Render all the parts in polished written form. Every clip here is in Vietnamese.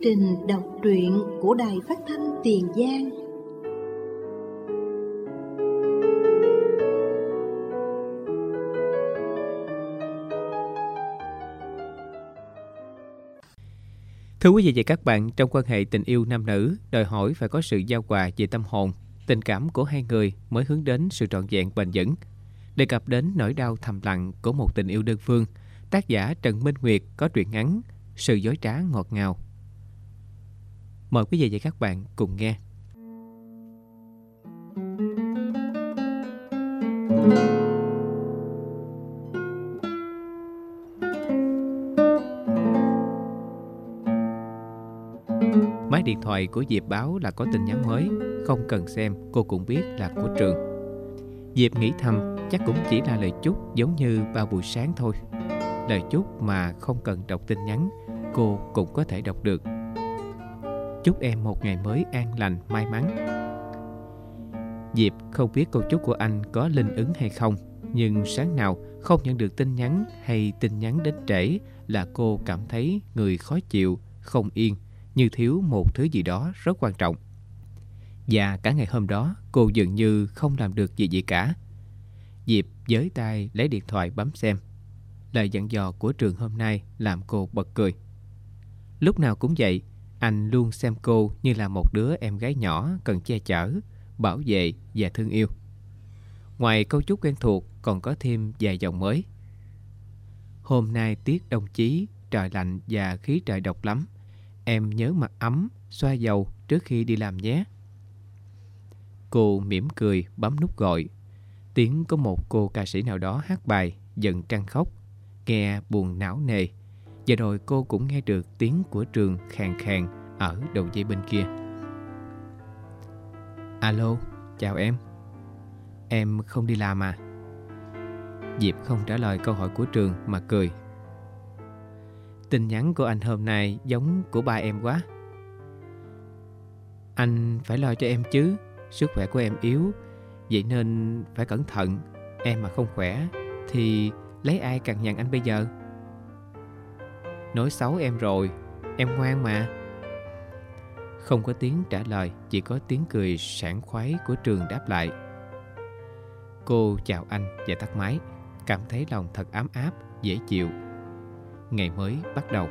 trình đọc truyện của Đài Phát thanh Tiền Giang. Thưa quý vị và các bạn, trong quan hệ tình yêu nam nữ, đòi hỏi phải có sự giao hòa về tâm hồn, tình cảm của hai người mới hướng đến sự trọn vẹn bền vững. Đề cập đến nỗi đau thầm lặng của một tình yêu đơn phương, tác giả Trần Minh Nguyệt có truyện ngắn Sự dối trá ngọt ngào. Mời quý vị và các bạn cùng nghe. Máy điện thoại của Diệp báo là có tin nhắn mới, không cần xem cô cũng biết là của Trường. Diệp nghĩ thầm chắc cũng chỉ là lời chúc giống như bao buổi sáng thôi. Lời chúc mà không cần đọc tin nhắn, cô cũng có thể đọc được. Chúc em một ngày mới an lành, may mắn. Diệp không biết câu chúc của anh có linh ứng hay không, nhưng sáng nào không nhận được tin nhắn hay tin nhắn đến trễ là cô cảm thấy người khó chịu, không yên, như thiếu một thứ gì đó rất quan trọng. Và cả ngày hôm đó cô dường như không làm được gì cả. Diệp với tay lấy điện thoại bấm xem. Lời dặn dò của Trường hôm nay làm cô bật cười. Lúc nào cũng vậy, anh luôn xem cô như là một đứa em gái nhỏ cần che chở, bảo vệ và thương yêu. Ngoài câu chúc quen thuộc còn có thêm vài dòng mới. Hôm nay tiết đông chí, trời lạnh và khí trời độc lắm. Em nhớ mặc ấm, xoa dầu trước khi đi làm nhé. Cô mỉm cười bấm nút gọi. Tiếng có một cô ca sĩ nào đó hát bài Giận Trăng Khóc, nghe buồn não nề. Và rồi cô cũng nghe được tiếng của Trường khàn khàn ở đầu dây bên kia. Alo, chào em. Em không đi làm à? Diệp không trả lời câu hỏi của Trường mà cười. Tin nhắn của anh hôm nay giống của ba em quá. Anh phải lo cho em chứ, sức khỏe của em yếu, vậy nên phải cẩn thận. Em mà không khỏe thì lấy ai cằn nhằn anh bây giờ? Nói xấu em rồi, em ngoan mà. Không có tiếng trả lời, chỉ có tiếng cười sảng khoái của Trường đáp lại. Cô chào anh và tắt máy, cảm thấy lòng thật ấm áp, dễ chịu. Ngày mới bắt đầu.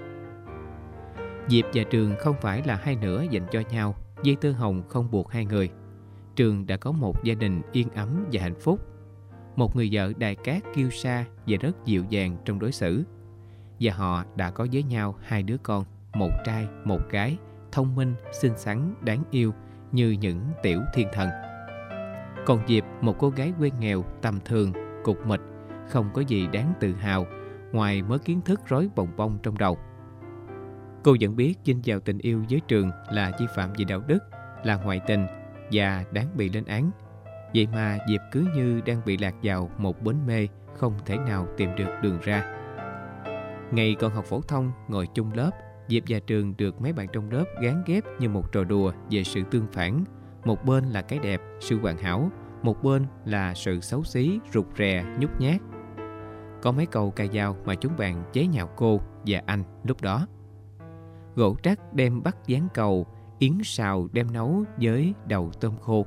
Diệp và Trường không phải là hai nửa dành cho nhau, dây tơ hồng không buộc hai người. Trường đã có một gia đình yên ấm và hạnh phúc. Một người vợ đài cát kiêu sa và rất dịu dàng trong đối xử. Và họ đã có với nhau hai đứa con, một trai, một gái, thông minh, xinh xắn, đáng yêu như những tiểu thiên thần. Còn Diệp, một cô gái quê nghèo, tầm thường, cục mịch, không có gì đáng tự hào ngoài mớ kiến thức rối bồng bông trong đầu. Cô vẫn biết chinh vào tình yêu với Trường là vi phạm về đạo đức, là ngoại tình và đáng bị lên án. Vậy mà Diệp cứ như đang bị lạc vào một bến mê, không thể nào tìm được đường ra. Ngày còn học phổ thông, ngồi chung lớp, Diệp và Trường được mấy bạn trong lớp gán ghép như một trò đùa về sự tương phản. Một bên là cái đẹp, sự hoàn hảo, một bên là sự xấu xí, rụt rè, nhút nhát. Có mấy câu ca dao mà chúng bạn chế nhạo cô và anh lúc đó. Gỗ trắc đem bắt dán cầu, yến xào đem nấu với đầu tôm khô.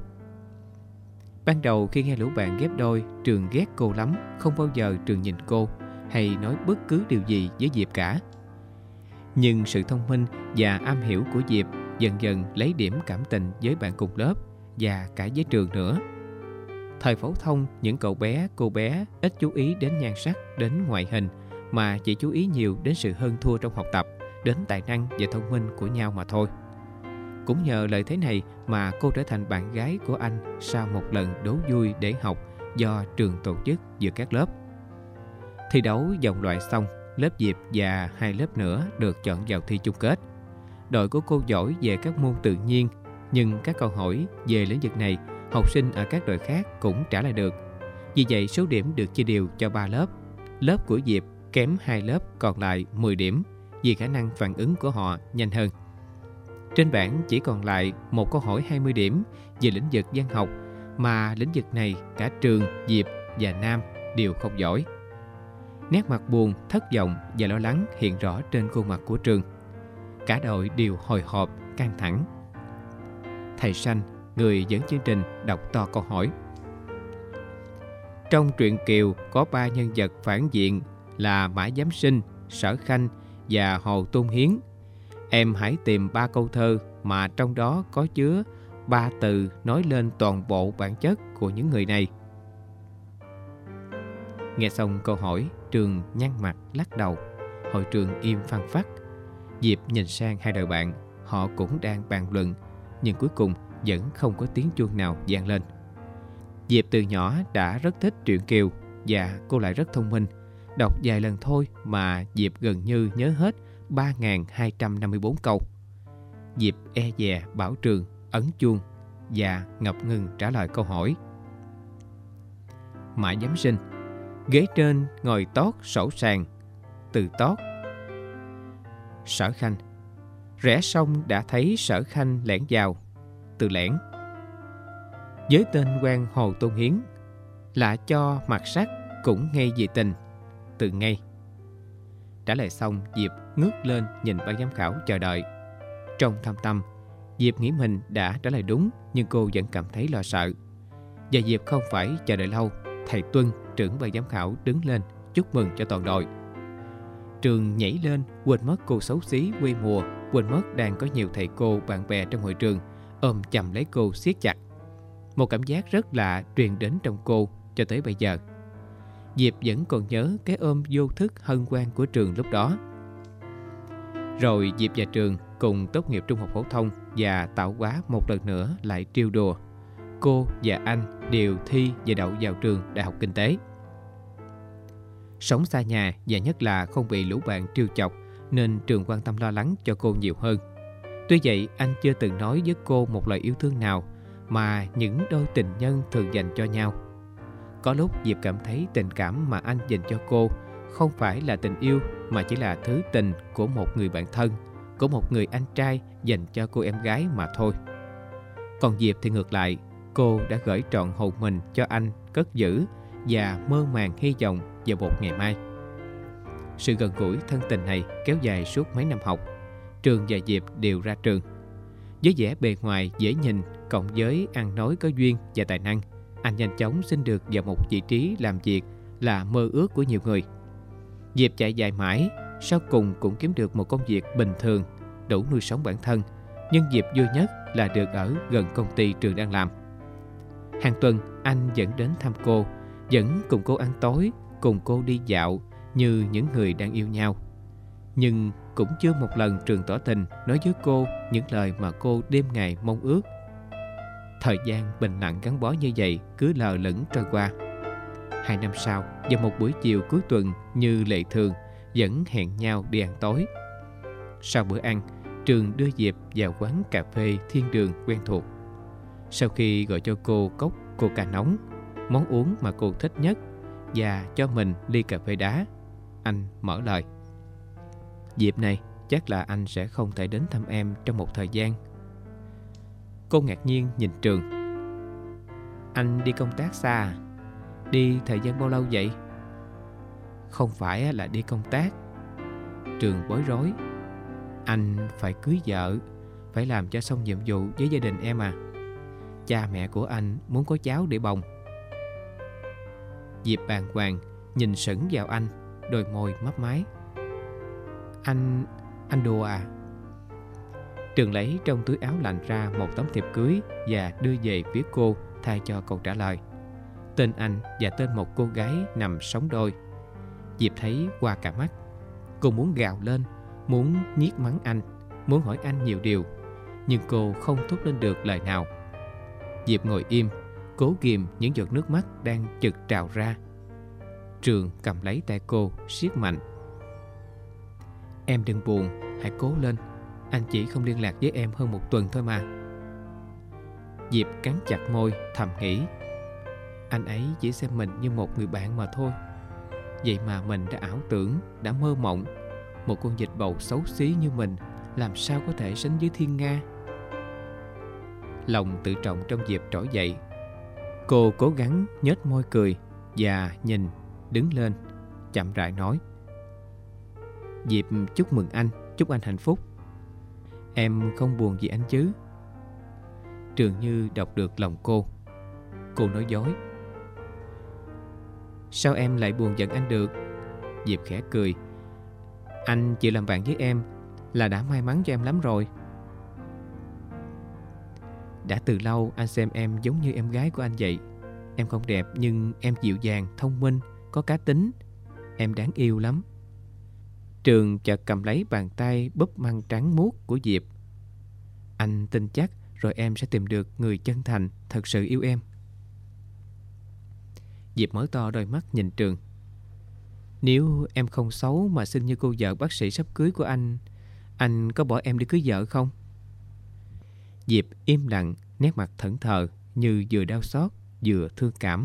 Ban đầu khi nghe lũ bạn ghép đôi, Trường ghét cô lắm, không bao giờ Trường nhìn cô hay nói bất cứ điều gì với Diệp cả. Nhưng sự thông minh và am hiểu của Diệp dần dần lấy điểm cảm tình với bạn cùng lớp và cả với Trường nữa. Thời phổ thông, những cậu bé, cô bé ít chú ý đến nhan sắc, đến ngoại hình, mà chỉ chú ý nhiều đến sự hơn thua trong học tập, đến tài năng và thông minh của nhau mà thôi. Cũng nhờ lợi thế này mà cô trở thành bạn gái của anh sau một lần đố vui để học do trường tổ chức giữa các lớp. Thi đấu vòng loại xong, lớp Diệp và hai lớp nữa được chọn vào thi chung kết. Đội của cô giỏi về các môn tự nhiên, nhưng các câu hỏi về lĩnh vực này, học sinh ở các đội khác cũng trả lời được. Vì vậy số điểm được chia đều cho 3 lớp. Lớp của Diệp kém 2 lớp còn lại 10 điểm vì khả năng phản ứng của họ nhanh hơn. Trên bảng chỉ còn lại một câu hỏi 20 điểm về lĩnh vực văn học, mà lĩnh vực này cả Trường, Diệp và Nam đều không giỏi. Nét mặt buồn, thất vọng và lo lắng hiện rõ trên khuôn mặt của Trường. Cả đội đều hồi hộp, căng thẳng. Thầy Sanh, người dẫn chương trình, đọc to câu hỏi. Trong truyện Kiều có 3 nhân vật phản diện là Mã Giám Sinh, Sở Khanh và Hồ Tôn Hiến. Em hãy tìm 3 câu thơ mà trong đó có chứa 3 từ nói lên toàn bộ bản chất của những người này. Nghe xong câu hỏi, Trường nhăn mặt lắc đầu. Hội trường im phăng phắc. Diệp nhìn sang hai đội bạn, họ cũng đang bàn luận, nhưng cuối cùng vẫn không có tiếng chuông nào vang lên. Diệp từ nhỏ đã rất thích truyện Kiều và cô lại rất thông minh. Đọc vài lần thôi mà Diệp gần như nhớ hết 3.254 câu. Diệp e dè bảo Trường ấn chuông và ngập ngừng trả lời câu hỏi. Mã Giám Sinh, ghế trên ngồi tót sổ sàng, từ tót. Sở Khanh, rẽ sông đã thấy Sở Khanh lẻn vào, từ lẻn. Với tên quan Hồ Tôn Hiến, lạ cho mặt sắc cũng ngay vì tình, từ ngay. Trả lời xong, Diệp ngước lên nhìn ban giám khảo chờ đợi. Trong thâm tâm, Diệp nghĩ mình đã trả lời đúng, nhưng cô vẫn cảm thấy lo sợ. Và Diệp không phải chờ đợi lâu. Thầy Tuân, trưởng ban giám khảo, đứng lên chúc mừng cho toàn đội. Trường nhảy lên, quên mất cô xấu xí quê mùa, quên mất đang có nhiều thầy cô bạn bè trong hội trường ôm chầm lấy cô siết chặt. Một cảm giác rất lạ truyền đến trong cô cho tới bây giờ. Diệp vẫn còn nhớ cái ôm vô thức hân hoan của Trường lúc đó. Rồi Diệp và Trường cùng tốt nghiệp trung học phổ thông và tạo hóa một lần nữa lại trêu đùa. Cô và anh đều thi và đậu vào trường Đại học Kinh tế. Sống xa nhà và nhất là không bị lũ bạn trêu chọc nên Trường quan tâm lo lắng cho cô nhiều hơn. Tuy vậy, anh chưa từng nói với cô một lời yêu thương nào mà những đôi tình nhân thường dành cho nhau. Có lúc Diệp cảm thấy tình cảm mà anh dành cho cô không phải là tình yêu mà chỉ là thứ tình của một người bạn thân, của một người anh trai dành cho cô em gái mà thôi. Còn Diệp thì ngược lại, cô đã gửi trọn hồn mình cho anh cất giữ và mơ màng hy vọng vào một ngày mai. Sự gần gũi thân tình này kéo dài suốt mấy năm học. Trường và Diệp đều ra trường. Với vẻ bề ngoài dễ nhìn cộng với ăn nói có duyên và tài năng, anh nhanh chóng xin được vào một vị trí làm việc là mơ ước của nhiều người. Diệp chạy dài mãi, sau cùng cũng kiếm được một công việc bình thường, đủ nuôi sống bản thân. Nhưng Diệp vui nhất là được ở gần công ty Trường đang làm. Hàng tuần anh vẫn đến thăm cô, vẫn cùng cô ăn tối, cùng cô đi dạo như những người đang yêu nhau. Nhưng cũng chưa một lần Trường tỏ tình nói với cô những lời mà cô đêm ngày mong ước. Thời gian bình lặng gắn bó như vậy cứ lờ lững trôi qua. 2 năm sau, vào một buổi chiều cuối tuần như lệ thường, vẫn hẹn nhau đi ăn tối. Sau bữa ăn, Trường đưa Diệp vào quán cà phê Thiên Đường quen thuộc. Sau khi gọi cho cô cốc coca nóng, món uống mà cô thích nhất, và cho mình ly cà phê đá, anh mở lời. Diệp này, chắc là anh sẽ không thể đến thăm em trong một thời gian. Cô ngạc nhiên nhìn Trường. Anh đi công tác xa à? Đi thời gian bao lâu vậy? Không phải là đi công tác. Trường bối rối. Anh phải cưới vợ, phải làm cho xong nhiệm vụ với gia đình em à. Cha mẹ của anh muốn có cháu để bồng. Diệp bàng hoàng nhìn sững vào anh, đôi môi mấp máy. Anh đùa à? Trường lấy trong túi áo lạnh ra một tấm thiệp cưới và đưa về phía cô thay cho câu trả lời. Tên anh và tên một cô gái nằm sóng đôi. Diệp thấy qua cả mắt. Cô muốn gào lên, muốn nhiếc mắng anh, muốn hỏi anh nhiều điều, nhưng cô không thốt lên được lời nào. Diệp ngồi im, cố ghìm những giọt nước mắt đang chực trào ra. Trường cầm lấy tay cô, siết mạnh. Em đừng buồn, hãy cố lên. Anh chỉ không liên lạc với em hơn 1 tuần thôi mà. Diệp cắn chặt môi, thầm nghĩ. Anh ấy chỉ xem mình như một người bạn mà thôi. Vậy mà mình đã ảo tưởng, đã mơ mộng. Một con vịt bầu xấu xí như mình làm sao có thể sánh với thiên nga. Lòng tự trọng trong Diệp trỗi dậy. Cô cố gắng nhếch môi cười và nhìn, đứng lên, chậm rãi nói. Diệp chúc mừng anh, chúc anh hạnh phúc. Em không buồn vì anh chứ? Trường như đọc được lòng cô. Cô nói dối. Sao em lại buồn giận anh được? Diệp khẽ cười. Anh chịu làm bạn với em là đã may mắn cho em lắm rồi. Đã từ lâu anh xem em giống như em gái của anh vậy. Em không đẹp nhưng em dịu dàng, thông minh, có cá tính. Em đáng yêu lắm. Trường chợt cầm lấy bàn tay búp măng trắng muốt của Diệp. Anh tin chắc rồi em sẽ tìm được người chân thành, thật sự yêu em. Diệp mở to đôi mắt nhìn Trường. Nếu em không xấu mà xinh như cô vợ bác sĩ sắp cưới của anh có bỏ em đi cưới vợ không? Diệp im lặng, nét mặt thẫn thờ như vừa đau xót vừa thương cảm.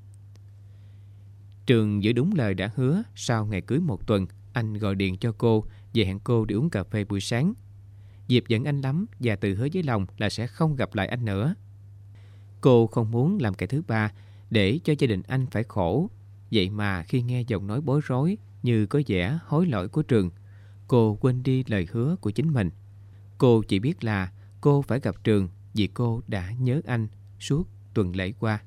Trường giữ đúng lời đã hứa. Sau ngày cưới 1 tuần, anh gọi điện cho cô về hẹn cô đi uống cà phê buổi sáng. Diệp giận anh lắm và tự hứa với lòng là sẽ không gặp lại anh nữa. Cô không muốn làm kẻ thứ ba để cho gia đình anh phải khổ. Vậy mà khi nghe giọng nói bối rối như có vẻ hối lỗi của Trường, cô quên đi lời hứa của chính mình. Cô chỉ biết là cô phải gặp Trường vì cô đã nhớ anh suốt tuần lễ qua.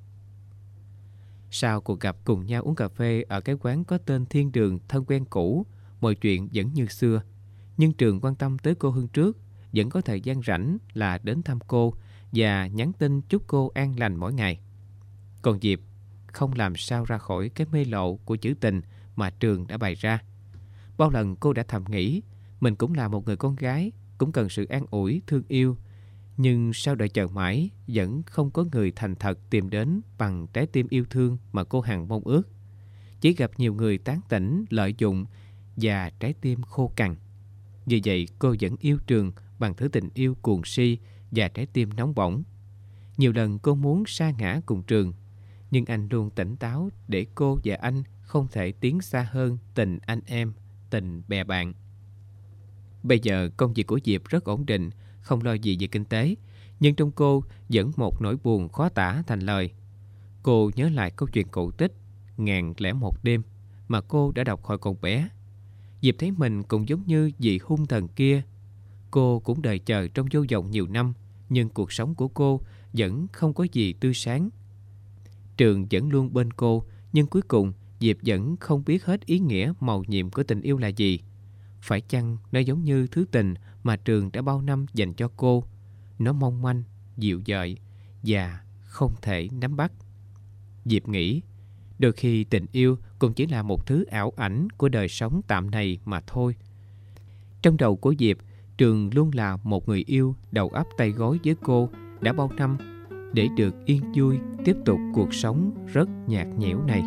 Sau cuộc gặp cùng nhau uống cà phê ở cái quán có tên Thiên Đường thân quen cũ, mọi chuyện vẫn như xưa. Nhưng Trường quan tâm tới cô hơn trước, vẫn có thời gian rảnh là đến thăm cô và nhắn tin chúc cô an lành mỗi ngày. Còn Diệp không làm sao ra khỏi cái mê lộ của chữ tình mà Trường đã bày ra. Bao lần cô đã thầm nghĩ mình cũng là một người con gái, cũng cần sự an ủi, thương yêu. Nhưng sau đợi chờ mãi vẫn không có người thành thật tìm đến bằng trái tim yêu thương mà cô hằng mong ước. Chỉ gặp nhiều người tán tỉnh, lợi dụng và trái tim khô cằn. Vì vậy cô vẫn yêu Trường bằng thứ tình yêu cuồng si và trái tim nóng bỏng. Nhiều lần cô muốn sa ngã cùng Trường, nhưng anh luôn tỉnh táo để cô và anh không thể tiến xa hơn tình anh em, tình bè bạn. Bây giờ công việc của Diệp rất ổn định, không lo gì về kinh tế, nhưng trong cô vẫn một nỗi buồn khó tả thành lời. Cô nhớ lại câu chuyện cổ tích 1001 đêm mà cô đã đọc hồi còn bé. Diệp thấy mình cũng giống như vị hung thần kia. Cô cũng đợi chờ trong vô vọng nhiều năm, nhưng cuộc sống của cô vẫn không có gì tươi sáng. Trường vẫn luôn bên cô, nhưng cuối cùng Diệp vẫn không biết hết ý nghĩa màu nhiệm của tình yêu là gì. Phải chăng nó giống như thứ tình mà Trường đã bao năm dành cho cô? Nó mong manh, dịu dợi và không thể nắm bắt. Diệp nghĩ, đôi khi tình yêu cũng chỉ là một thứ ảo ảnh của đời sống tạm này mà thôi. Trong đầu của Diệp, Trường luôn là một người yêu đầu ấp tay gối với cô đã bao năm để được yên vui tiếp tục cuộc sống rất nhạt nhẽo này.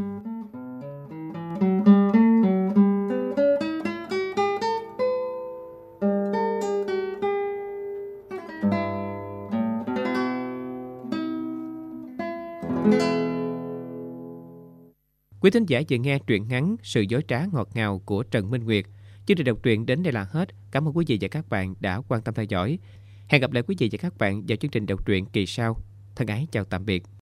Quý thính giả vừa nghe truyện ngắn Sự dối trá ngọt ngào của Trần Minh Nguyệt. Chương trình đọc truyện đến đây là hết. Cảm ơn quý vị và các bạn đã quan tâm theo dõi. Hẹn gặp lại quý vị và các bạn vào chương trình đọc truyện kỳ sau. Thân ái chào tạm biệt.